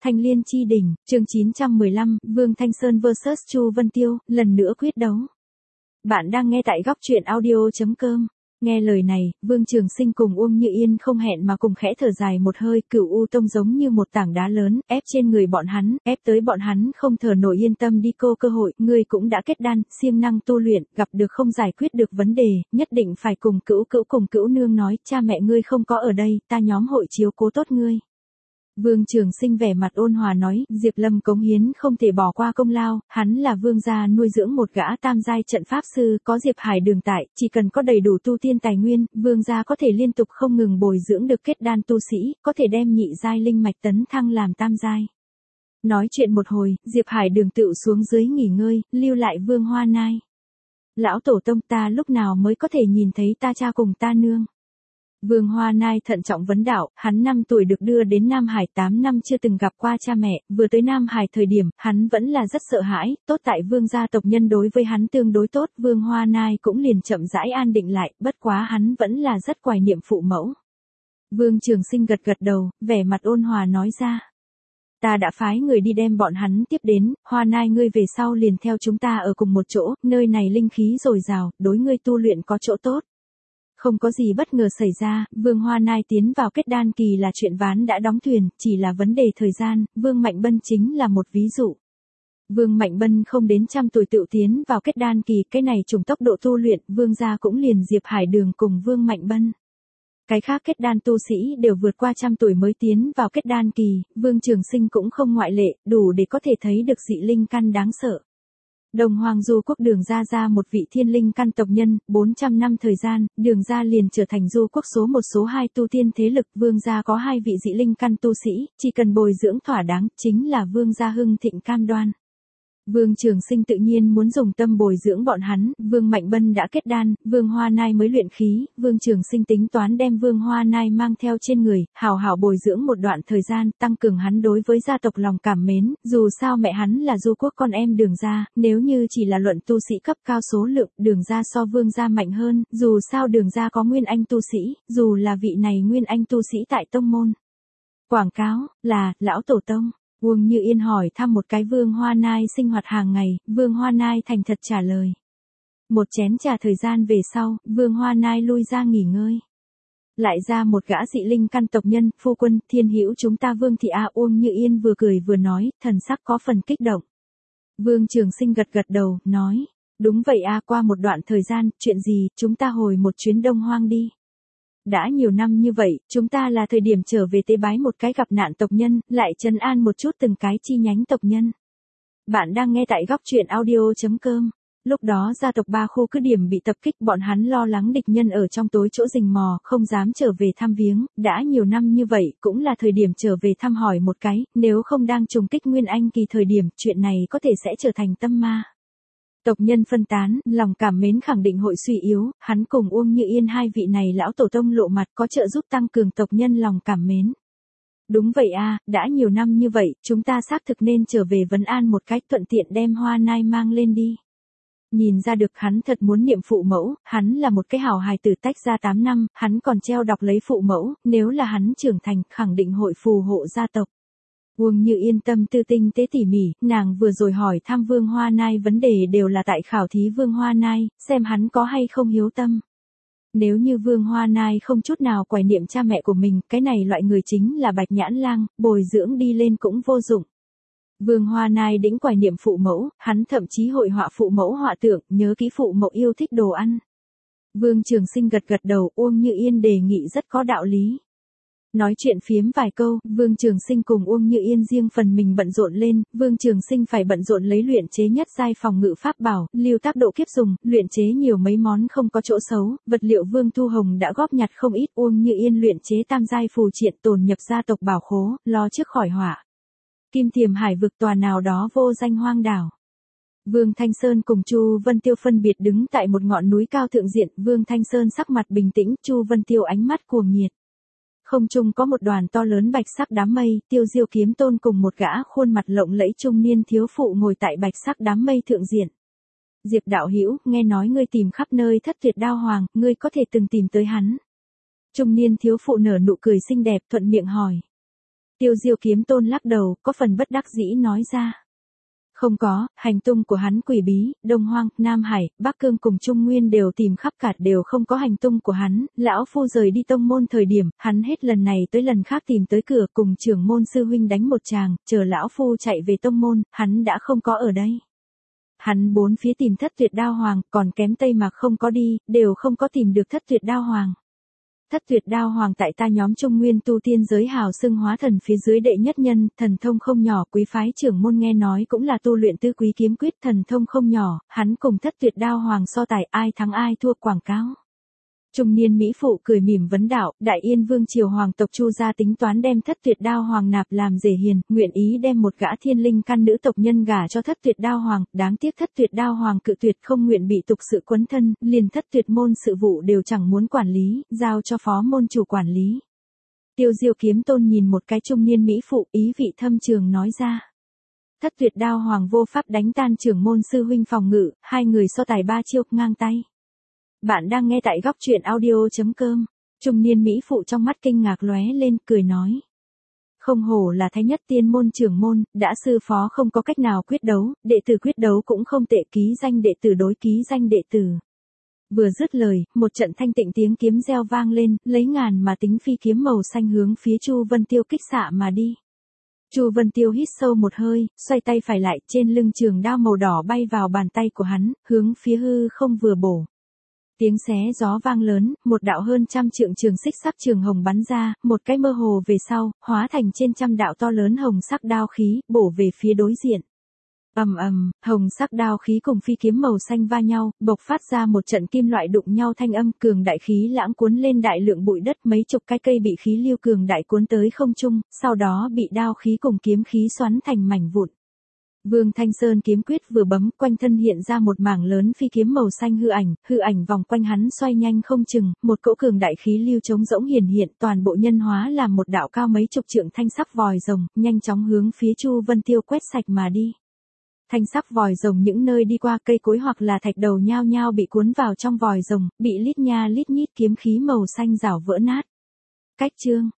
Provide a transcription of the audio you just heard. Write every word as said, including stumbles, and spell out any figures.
Thanh Liên chi đỉnh, chương chín trăm mười lăm, Vương Thanh Sơn versus Chu Vân Tiêu, lần nữa quyết đấu. Bạn đang nghe tại góc truyện audio chấm com. Nghe lời này, Vương Trường Sinh cùng Uông Như Yên không hẹn mà cùng khẽ thở dài một hơi, Cửu U Tông giống như một tảng đá lớn, ép trên người bọn hắn, ép tới bọn hắn không thở nổi yên tâm đi cô cơ hội, ngươi cũng đã kết đan, siêng năng tu luyện, gặp được không giải quyết được vấn đề, nhất định phải cùng Cửu Cửu cùng Cửu Nương nói, cha mẹ ngươi không có ở đây, ta nhóm hội chiếu cố tốt ngươi. Vương Trường Sinh vẻ mặt ôn hòa nói, Diệp Lâm cống hiến không thể bỏ qua công lao, hắn là vương gia nuôi dưỡng một gã tam giai trận pháp sư, có Diệp Hải đường tại, chỉ cần có đầy đủ tu tiên tài nguyên, vương gia có thể liên tục không ngừng bồi dưỡng được kết đan tu sĩ, có thể đem nhị giai linh mạch tấn thăng làm tam giai. Nói chuyện một hồi, Diệp Hải đường tựu xuống dưới nghỉ ngơi, lưu lại Vương Hoa Nai. Lão tổ tông, ta lúc nào mới có thể nhìn thấy ta cha cùng ta nương? Vương Hoa Nai thận trọng vấn đạo, hắn năm tuổi được đưa đến Nam Hải, tám năm chưa từng gặp qua cha mẹ, vừa tới Nam Hải thời điểm, hắn vẫn là rất sợ hãi, tốt tại vương gia tộc nhân đối với hắn tương đối tốt, Vương Hoa Nai cũng liền chậm rãi an định lại, bất quá hắn vẫn là rất hoài niệm phụ mẫu. Vương Trường Sinh gật gật đầu, vẻ mặt ôn hòa nói ra. Ta đã phái người đi đem bọn hắn tiếp đến, Hoa Nai ngươi về sau liền theo chúng ta ở cùng một chỗ, nơi này linh khí dồi dào, đối ngươi tu luyện có chỗ tốt. Không có gì bất ngờ xảy ra, Vương Hoa Nai tiến vào kết đan kỳ là chuyện ván đã đóng thuyền, chỉ là vấn đề thời gian, Vương Mạnh Bân chính là một ví dụ. Vương Mạnh Bân không đến trăm tuổi tự tiến vào kết đan kỳ, cái này trùng tốc độ tu luyện, Vương gia cũng liền Diệp Hải đường cùng Vương Mạnh Bân. Cái khác kết đan tu sĩ đều vượt qua trăm tuổi mới tiến vào kết đan kỳ, Vương Trường Sinh cũng không ngoại lệ, đủ để có thể thấy được dị linh căn đáng sợ. Đồng Hoàng Du quốc Đường gia ra một vị thiên linh căn tộc nhân, bốn trăm năm thời gian, Đường gia liền trở thành du quốc số một số hai tu tiên thế lực, Vương gia có hai vị dị linh căn tu sĩ, chỉ cần bồi dưỡng thỏa đáng, chính là Vương gia hưng thịnh cam đoan. Vương Trường Sinh tự nhiên muốn dùng tâm bồi dưỡng bọn hắn, Vương Mạnh Bân đã kết đan, Vương Hoa Nai mới luyện khí, Vương Trường Sinh tính toán đem Vương Hoa Nai mang theo trên người, hào hào bồi dưỡng một đoạn thời gian, tăng cường hắn đối với gia tộc lòng cảm mến, dù sao mẹ hắn là du quốc con em Đường gia, nếu như chỉ là luận tu sĩ cấp cao số lượng, Đường gia so Vương gia mạnh hơn, dù sao Đường gia có nguyên anh tu sĩ, dù là vị này nguyên anh tu sĩ tại tông môn. Quảng cáo, là, lão tổ tông. Uông Như Yên hỏi thăm một cái Vương Hoa Nai sinh hoạt hàng ngày, Vương Hoa Nai thành thật trả lời. Một chén trà thời gian về sau, Vương Hoa Nai lui ra nghỉ ngơi. Lại ra một gã dị linh căn tộc nhân, phu quân, thiên hữu chúng ta Vương thị a. Uông Như Yên vừa cười vừa nói, thần sắc có phần kích động. Vương Trường Sinh gật gật đầu, nói, đúng vậy a, qua một đoạn thời gian, chuyện gì, chúng ta hồi một chuyến Đông Hoang đi. Đã nhiều năm như vậy, chúng ta là thời điểm trở về tế bái một cái gặp nạn tộc nhân, lại trấn an một chút từng cái chi nhánh tộc nhân. Bạn đang nghe tại góc truyện audio chấm com. Lúc đó gia tộc Ba Khu cứ điểm bị tập kích, bọn hắn lo lắng địch nhân ở trong tối chỗ rình mò, không dám trở về thăm viếng, đã nhiều năm như vậy, cũng là thời điểm trở về thăm hỏi một cái, nếu không đang trùng kích Nguyên Anh kỳ thời điểm, chuyện này có thể sẽ trở thành tâm ma. Tộc nhân phân tán, lòng cảm mến khẳng định hội suy yếu, hắn cùng Uông Như Yên hai vị này lão tổ tông lộ mặt có trợ giúp tăng cường tộc nhân lòng cảm mến. Đúng vậy a, đã nhiều năm như vậy, chúng ta xác thực nên trở về vấn an một cách thuận tiện đem Hoa Nai mang lên đi. Nhìn ra được hắn thật muốn niệm phụ mẫu, hắn là một cái hảo hài tử tách ra tám năm, hắn còn treo đọc lấy phụ mẫu, nếu là hắn trưởng thành, khẳng định hội phù hộ gia tộc. Uông Như Yên tâm tư tinh tế tỉ mỉ, nàng vừa rồi hỏi thăm Vương Hoa Nai vấn đề đều là tại khảo thí Vương Hoa Nai, xem hắn có hay không hiếu tâm. Nếu như Vương Hoa Nai không chút nào hoài niệm cha mẹ của mình, cái này loại người chính là Bạch Nhãn Lang, bồi dưỡng đi lên cũng vô dụng. Vương Hoa Nai đĩnh hoài niệm phụ mẫu, hắn thậm chí hội họa phụ mẫu họa tượng, nhớ kỹ phụ mẫu yêu thích đồ ăn. Vương Trường Sinh gật gật đầu, Uông Như Yên đề nghị rất có đạo lý. Nói chuyện phiếm vài câu, Vương Trường Sinh cùng Uông Như Yên riêng phần mình bận rộn lên, Vương Trường Sinh phải bận rộn lấy luyện chế nhất giai phòng ngự pháp bảo, lưu tác độ kiếp dùng, luyện chế nhiều mấy món không có chỗ xấu, vật liệu Vương Thu Hồng đã góp nhặt không ít, Uông Như Yên luyện chế tam giai phù triện tồn nhập gia tộc bảo khố, lo trước khỏi họa. Kim Thiềm Hải vực tòa nào đó vô danh hoang đảo. Vương Thanh Sơn cùng Chu Vân Tiêu phân biệt đứng tại một ngọn núi cao thượng diện, Vương Thanh Sơn sắc mặt bình tĩnh, Chu Vân Tiêu ánh mắt cuồng nhiệt. Không trung có một đoàn to lớn bạch sắc đám mây, Tiêu Diêu Kiếm Tôn cùng một gã khuôn mặt lộng lẫy trung niên thiếu phụ ngồi tại bạch sắc đám mây thượng diện. Diệp đạo hữu, nghe nói ngươi tìm khắp nơi thất tuyệt đao hoàng, ngươi có thể từng tìm tới hắn. Trung niên thiếu phụ nở nụ cười xinh đẹp thuận miệng hỏi. Tiêu Diêu Kiếm Tôn lắc đầu, có phần bất đắc dĩ nói ra. Không có, hành tung của hắn quỷ bí, Đông Hoang, Nam Hải, Bắc Cương cùng Trung Nguyên đều tìm khắp cả đều không có hành tung của hắn, lão phu rời đi tông môn thời điểm, hắn hết lần này tới lần khác tìm tới cửa cùng trưởng môn sư huynh đánh một tràng, chờ lão phu chạy về tông môn, hắn đã không có ở đây. Hắn bốn phía tìm Thất Tuyệt Đao Hoàng, còn kém Tây Mạc không có đi, đều không có tìm được Thất Tuyệt Đao Hoàng. Thất Tuyệt Đao Hoàng tại ta nhóm Trung Nguyên tu tiên giới hào xưng hóa thần phía dưới đệ nhất nhân, thần thông không nhỏ, quý phái trưởng môn nghe nói cũng là tu luyện tứ quý kiếm quyết, thần thông không nhỏ, hắn cùng Thất Tuyệt Đao Hoàng so tài ai thắng ai thua quảng cáo. Trung niên mỹ phụ cười mỉm vấn đạo, Đại Yên Vương triều hoàng tộc Chu gia tính toán đem Thất Tuyệt Đao Hoàng nạp làm rể hiền, nguyện ý đem một gã thiên linh căn nữ tộc nhân gả cho Thất Tuyệt Đao Hoàng, đáng tiếc Thất Tuyệt Đao Hoàng cự tuyệt không nguyện bị tục sự quấn thân, liền Thất Tuyệt môn sự vụ đều chẳng muốn quản lý, giao cho phó môn chủ quản lý. Tiêu Diêu Kiếm Tôn nhìn một cái trung niên mỹ phụ, ý vị thâm trường nói ra. Thất Tuyệt Đao Hoàng vô pháp đánh tan trưởng môn sư huynh phòng ngự, hai người so tài ba chiêu ngang tay. Bạn đang nghe tại góc truyện audio.com. Trung niên mỹ phụ trong mắt kinh ngạc lóe lên, cười nói. Không hổ là thái nhất tiên môn trưởng môn, đã sư phó không có cách nào quyết đấu, đệ tử quyết đấu cũng không tệ, ký danh đệ tử đối ký danh đệ tử. Vừa dứt lời, một trận thanh tịnh tiếng kiếm reo vang lên, lấy ngàn mà tính phi kiếm màu xanh hướng phía Chu Vân Tiêu kích xạ mà đi. Chu Vân Tiêu hít sâu một hơi, xoay tay phải lại, trên lưng trường đao màu đỏ bay vào bàn tay của hắn, hướng phía hư không vừa bổ. Tiếng xé gió vang lớn, một đạo hơn trăm trượng trường xích sắc trường hồng bắn ra, một cái mơ hồ về sau, hóa thành trên trăm đạo to lớn hồng sắc đao khí, bổ về phía đối diện. Ầm ầm, hồng sắc đao khí cùng phi kiếm màu xanh va nhau, bộc phát ra một trận kim loại đụng nhau thanh âm, cường đại khí lãng cuốn lên đại lượng bụi đất, mấy chục cái cây bị khí lưu cường đại cuốn tới không trung, sau đó bị đao khí cùng kiếm khí xoắn thành mảnh vụn. Vương Thanh Sơn kiếm quyết vừa bấm, quanh thân hiện ra một mảng lớn phi kiếm màu xanh hư ảnh, hư ảnh vòng quanh hắn xoay nhanh không chừng, một cỗ cường đại khí lưu trống rỗng hiển hiện, toàn bộ nhân hóa làm một đạo cao mấy chục trượng thanh sắc vòi rồng, nhanh chóng hướng phía Chu Vân Tiêu quét sạch mà đi. Thanh sắc vòi rồng những nơi đi qua, cây cối hoặc là thạch đầu nhao nhao bị cuốn vào trong vòi rồng, bị lít nha lít nhít kiếm khí màu xanh rảo vỡ nát. Cách chương